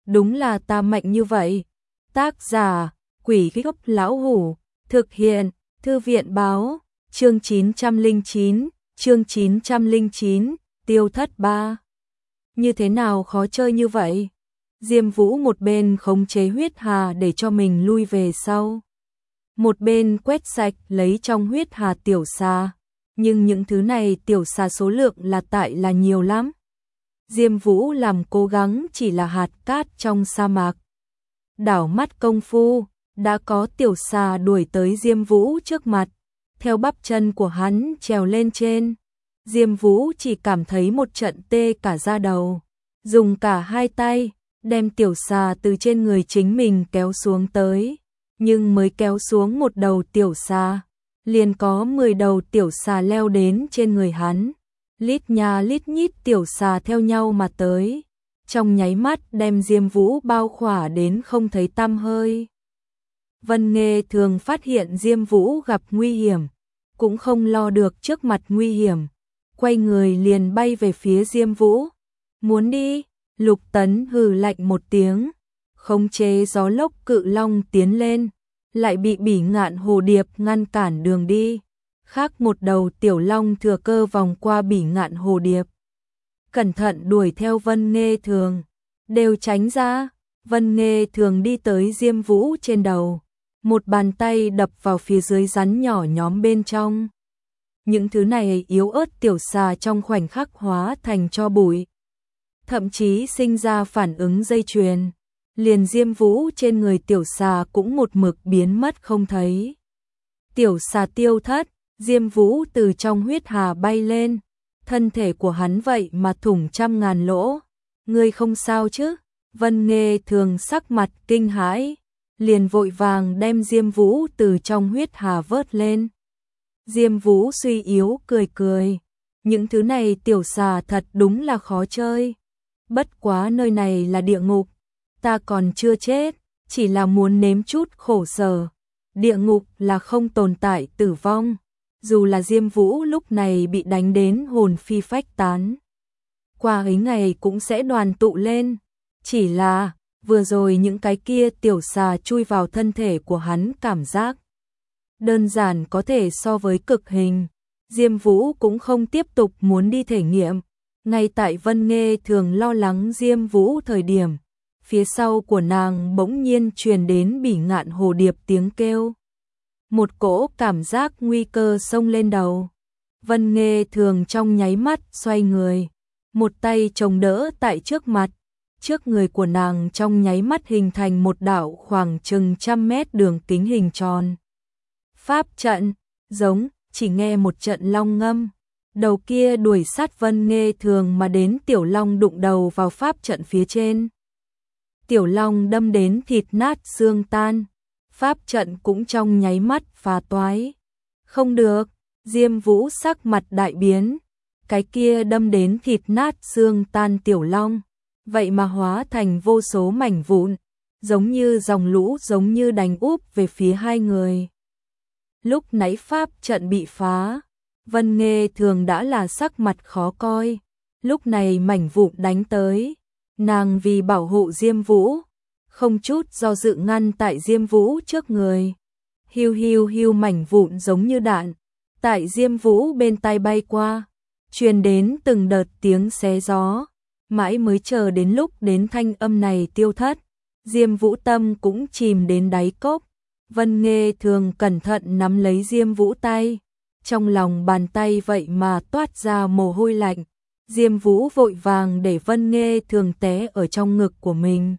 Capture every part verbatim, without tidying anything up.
đúng là ta mạnh như vậy. Tác giả, Quỷ Gốc Lão Hủ, thực hiện, Thư viện báo, chương chín trăm lẻ chín, chương chín trăm lẻ chín, tiêu thất ba. Như thế nào khó chơi như vậy? Diêm Vũ một bên khống chế huyết hà để cho mình lui về sau. Một bên quét sạch lấy trong huyết hà tiểu xà. Nhưng những thứ này tiểu xà số lượng là tại là nhiều lắm. Diêm Vũ làm cố gắng chỉ là hạt cát trong sa mạc. Đảo mắt công phu, đã có tiểu xà đuổi tới Diêm Vũ trước mặt. Theo bắp chân của hắn trèo lên trên. Diêm Vũ chỉ cảm thấy một trận tê cả da đầu. Dùng cả hai tay, đem tiểu xà từ trên người chính mình kéo xuống tới. Nhưng mới kéo xuống một đầu tiểu xà, liền có mười đầu tiểu xà leo đến trên người hắn. Lít nha lít nhít tiểu xà theo nhau mà tới. Trong nháy mắt đem Diêm Vũ bao khỏa đến không thấy tăm hơi. Vân Nghê thường phát hiện Diêm Vũ gặp nguy hiểm, cũng không lo được trước mặt nguy hiểm. Quay người liền bay về phía Diêm Vũ. Muốn đi, Lục Tấn hừ lạnh một tiếng. Khống chế gió lốc cự long tiến lên. Lại bị Bỉ Ngạn Hồ Điệp ngăn cản đường đi. Khác một đầu tiểu long thừa cơ vòng qua Bỉ Ngạn Hồ Điệp. Cẩn thận đuổi theo Vân Nghê thường. Đều tránh ra. Vân Nghê thường đi tới Diêm Vũ trên đầu. Một bàn tay đập vào phía dưới rắn nhỏ nhóm bên trong. Những thứ này yếu ớt tiểu xà trong khoảnh khắc hóa thành tro bụi. Thậm chí sinh ra phản ứng dây chuyền. Liền Diêm Vũ trên người tiểu xà cũng một mực biến mất không thấy. Tiểu xà tiêu thất, Diêm Vũ từ trong huyết hà bay lên. Thân thể của hắn vậy mà thủng trăm ngàn lỗ. Ngươi không sao chứ? Vân Nghê thường sắc mặt kinh hãi. Liền vội vàng đem Diêm Vũ từ trong huyết hà vớt lên. Diêm Vũ suy yếu cười cười. Những thứ này tiểu xà thật đúng là khó chơi. Bất quá nơi này là địa ngục. Ta còn chưa chết, chỉ là muốn nếm chút khổ sở. Địa ngục là không tồn tại tử vong. Dù là Diêm Vũ lúc này bị đánh đến hồn phi phách tán. Qua ấy ngày cũng sẽ đoàn tụ lên. Chỉ là, vừa rồi những cái kia tiểu xà chui vào thân thể của hắn cảm giác. Đơn giản có thể so với cực hình. Diêm Vũ cũng không tiếp tục muốn đi thể nghiệm. Ngay tại Vân Nghê thường lo lắng Diêm Vũ thời điểm. Phía sau của nàng bỗng nhiên truyền đến Bỉ Ngạn Hồ Điệp tiếng kêu. Một cỗ cảm giác nguy cơ xông lên đầu. Vân Nghê thường trong nháy mắt xoay người. Một tay chống đỡ tại trước mặt. Trước người của nàng trong nháy mắt hình thành một đạo khoảng chừng trăm mét đường kính hình tròn. Pháp trận, giống, chỉ nghe một trận long ngâm. Đầu kia đuổi sát Vân Nghê thường mà đến tiểu long đụng đầu vào pháp trận phía trên. Tiểu long đâm đến thịt nát xương tan. Pháp trận cũng trong nháy mắt phá toái. Không được, Diêm Vũ sắc mặt đại biến. Cái kia đâm đến thịt nát xương tan tiểu long. Vậy mà hóa thành vô số mảnh vụn. Giống như dòng lũ giống như đánh úp về phía hai người. Lúc nãy pháp trận bị phá. Vân Nghê thường đã là sắc mặt khó coi. Lúc này mảnh vụn đánh tới. Nàng vì bảo hộ Diêm Vũ. Không chút do dự ngăn tại Diêm Vũ trước người. Hiu hiu hiu mảnh vụn giống như đạn. Tại Diêm Vũ bên tai bay qua. Truyền đến từng đợt tiếng xé gió. Mãi mới chờ đến lúc đến thanh âm này tiêu thất. Diêm Vũ tâm cũng chìm đến đáy cốc. Vân Nghê thường cẩn thận nắm lấy Diêm Vũ tay. Trong lòng bàn tay vậy mà toát ra mồ hôi lạnh. Diêm Vũ vội vàng để Vân Nghê thường té ở trong ngực của mình.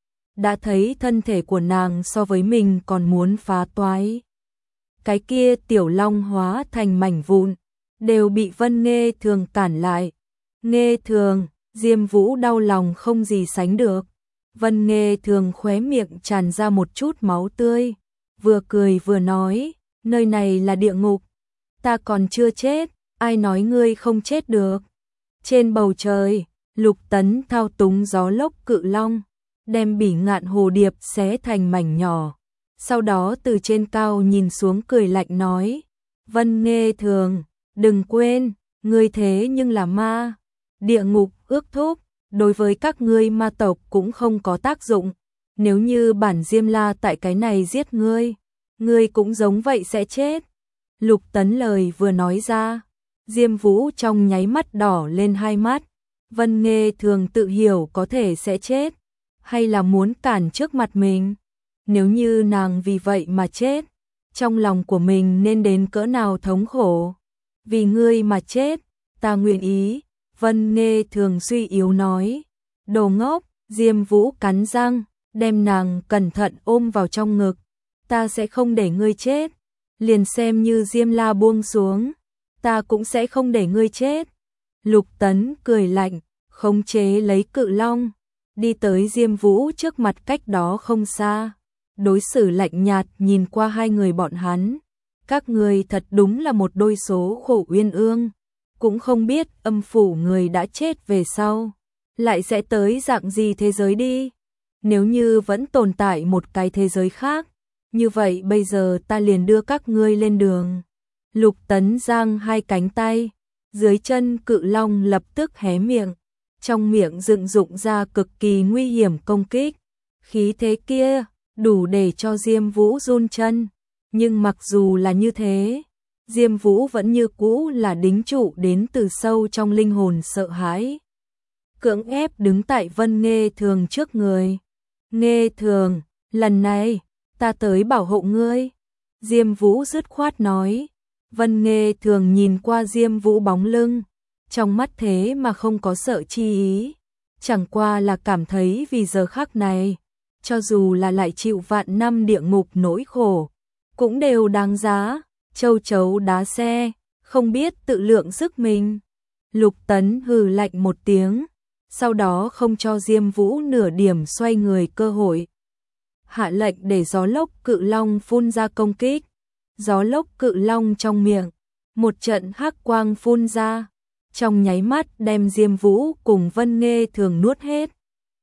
Đã thấy thân thể của nàng so với mình còn muốn phá toái. Cái kia tiểu long hóa thành mảnh vụn, đều bị Vân Nghê thường cản lại. Nghê thường, Diêm Vũ đau lòng không gì sánh được. Vân Nghê thường khóe miệng tràn ra một chút máu tươi. Vừa cười vừa nói, nơi này là địa ngục. Ta còn chưa chết, ai nói ngươi không chết được. Trên bầu trời, Lục Tấn thao túng gió lốc cự long, đem Bỉ Ngạn Hồ Điệp xé thành mảnh nhỏ. Sau đó từ trên cao nhìn xuống cười lạnh nói, Vân Nghê thường, đừng quên, ngươi thế nhưng là ma. Địa ngục ước thúc, đối với các ngươi ma tộc cũng không có tác dụng. Nếu như bản Diêm La tại cái này giết ngươi, ngươi cũng giống vậy sẽ chết. Lục Tấn lời vừa nói ra, Diêm Vũ trong nháy mắt đỏ lên hai mắt. Vân Nghê Thường tự hiểu có thể sẽ chết, hay là muốn cản trước mặt mình. Nếu như nàng vì vậy mà chết, trong lòng của mình nên đến cỡ nào thống khổ. Vì ngươi mà chết, ta nguyện ý. Vân Nghê Thường suy yếu nói. Đồ ngốc. Diêm Vũ cắn răng, đem nàng cẩn thận ôm vào trong ngực. Ta sẽ không để ngươi chết. Liền xem như Diêm La buông xuống, ta cũng sẽ không để ngươi chết. Lục Tấn cười lạnh, khống chế lấy cự long, đi tới Diêm Vũ trước mặt cách đó không xa. Đối xử lạnh nhạt nhìn qua hai người bọn hắn. Các người thật đúng là một đôi số khổ uyên ương. Cũng không biết âm phủ người đã chết về sau lại sẽ tới dạng gì thế giới đi. Nếu như vẫn tồn tại một cái thế giới khác, như vậy bây giờ ta liền đưa các ngươi lên đường. Lục Tấn giang hai cánh tay, dưới chân cự long lập tức hé miệng, trong miệng dựng dụng ra cực kỳ nguy hiểm công kích. Khí thế kia đủ để cho Diêm Vũ run chân, nhưng mặc dù là như thế, Diêm Vũ vẫn như cũ là đính trụ đến từ sâu trong linh hồn sợ hãi. Cưỡng ép đứng tại Vân Nghê Thường trước người. Nghê Thường, lần này, ta tới bảo hộ ngươi. Diêm Vũ dứt khoát nói. Vân Nghê Thường nhìn qua Diêm Vũ bóng lưng, trong mắt thế mà không có sợ chi ý. Chẳng qua là cảm thấy vì giờ khắc này, cho dù là lại chịu vạn năm địa ngục nỗi khổ, cũng đều đáng giá. Châu chấu đá xe, không biết tự lượng sức mình. Lục Tấn hừ lạnh một tiếng, sau đó không cho Diêm Vũ nửa điểm xoay người cơ hội. Hạ lệnh để gió lốc cự long phun ra công kích. Gió lốc cự long trong miệng, một trận hắc quang phun ra, trong nháy mắt đem Diêm Vũ cùng Vân Nghê Thường nuốt hết.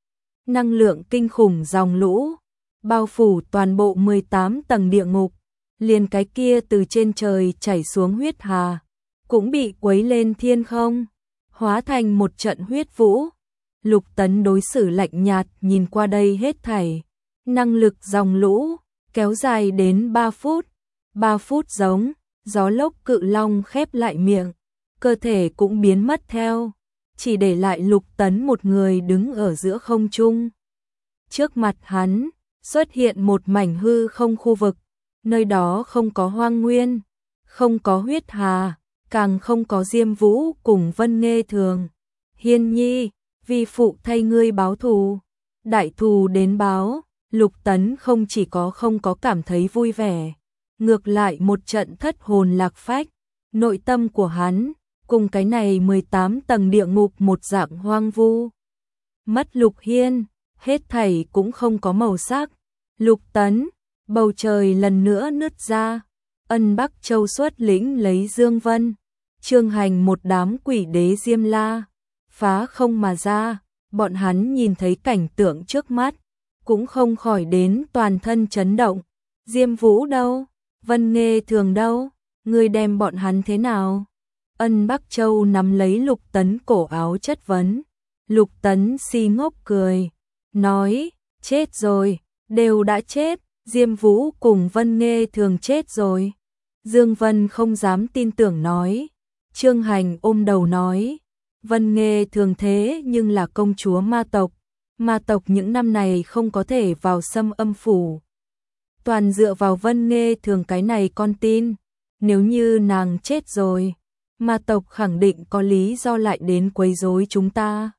Năng lượng kinh khủng dòng lũ, bao phủ toàn bộ mười tám tầng địa ngục, liền cái kia từ trên trời chảy xuống huyết hà, cũng bị quấy lên thiên không, hóa thành một trận huyết vũ. Lục Tấn đối xử lạnh nhạt nhìn qua đây hết thảy. Năng lực dòng lũ, kéo dài đến ba phút. ba phút giống, gió lốc cự long khép lại miệng, cơ thể cũng biến mất theo, chỉ để lại Lục Tấn một người đứng ở giữa không trung. Trước mặt hắn, xuất hiện một mảnh hư không khu vực, nơi đó không có hoang nguyên, không có huyết hà, càng không có Diêm Vũ cùng Vân Nghê Thường. Hiên nhi, vi phụ thay ngươi báo thù, đại thù đến báo. Lục Tấn không chỉ có không có cảm thấy vui vẻ, ngược lại một trận thất hồn lạc phách. Nội tâm của hắn cùng cái này mười tám tầng địa ngục một dạng hoang vu. Mất Lục Hiên, hết thảy cũng không có màu sắc. Lục Tấn, bầu trời lần nữa nứt ra. Ân Bắc Châu xuất lĩnh lấy Dương Vân, Trương Hành một đám quỷ đế Diêm La, phá không mà ra. Bọn hắn nhìn thấy cảnh tượng trước mắt, cũng không khỏi đến toàn thân chấn động. Diêm Vũ đâu? Vân Nghê Thường đâu? Ngươi đem bọn hắn thế nào? Ân Bắc Châu nắm lấy Lục Tấn cổ áo chất vấn. Lục Tấn si ngốc cười, nói, chết rồi, đều đã chết. Diêm Vũ cùng Vân Nghê Thường chết rồi. Dương Vân không dám tin tưởng nói. Trương Hành ôm đầu nói, Vân Nghê Thường thế nhưng là công chúa ma tộc. Ma tộc những năm này không có thể vào xâm âm phủ, toàn dựa vào Vân Nghê Thường cái này con tin. Nếu như nàng chết rồi, ma tộc khẳng định có lý do lại đến quấy rối chúng ta.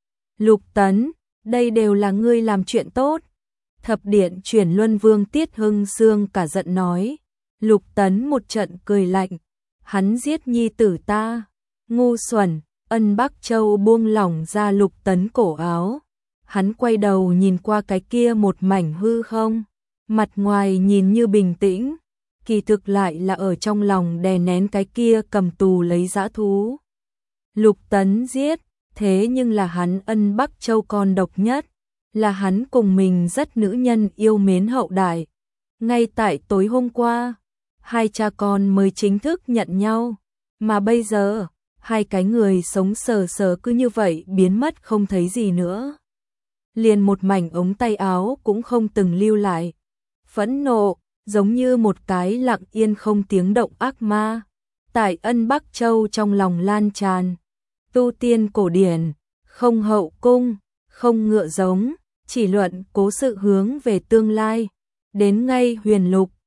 Lục Tấn, đây đều là ngươi làm chuyện tốt. Thập điện chuyển luân vương Tiết Hưng Sương cả giận nói. Lục Tấn một trận cười lạnh, hắn giết nhi tử ta, ngu xuẩn. Ân Bắc Châu buông lỏng ra Lục Tấn cổ áo, hắn quay đầu nhìn qua cái kia một mảnh hư không, mặt ngoài nhìn như bình tĩnh, kỳ thực lại là ở trong lòng đè nén cái kia cầm tù lấy dã thú. Lục Tấn giết, thế nhưng là hắn Ân Bắc Châu con độc nhất, là hắn cùng mình rất nữ nhân yêu mến hậu đại. Ngay tại tối hôm qua, hai cha con mới chính thức nhận nhau, mà bây giờ hai cái người sống sờ sờ cứ như vậy biến mất không thấy gì nữa. Liền một mảnh ống tay áo cũng không từng lưu lại. Phẫn nộ, giống như một cái lặng yên không tiếng động ác ma, tại Ân Bắc Châu trong lòng lan tràn. Tu tiên cổ điển, không hậu cung, không ngựa giống, chỉ luận cố sự hướng về tương lai. Đến ngay huyền lục,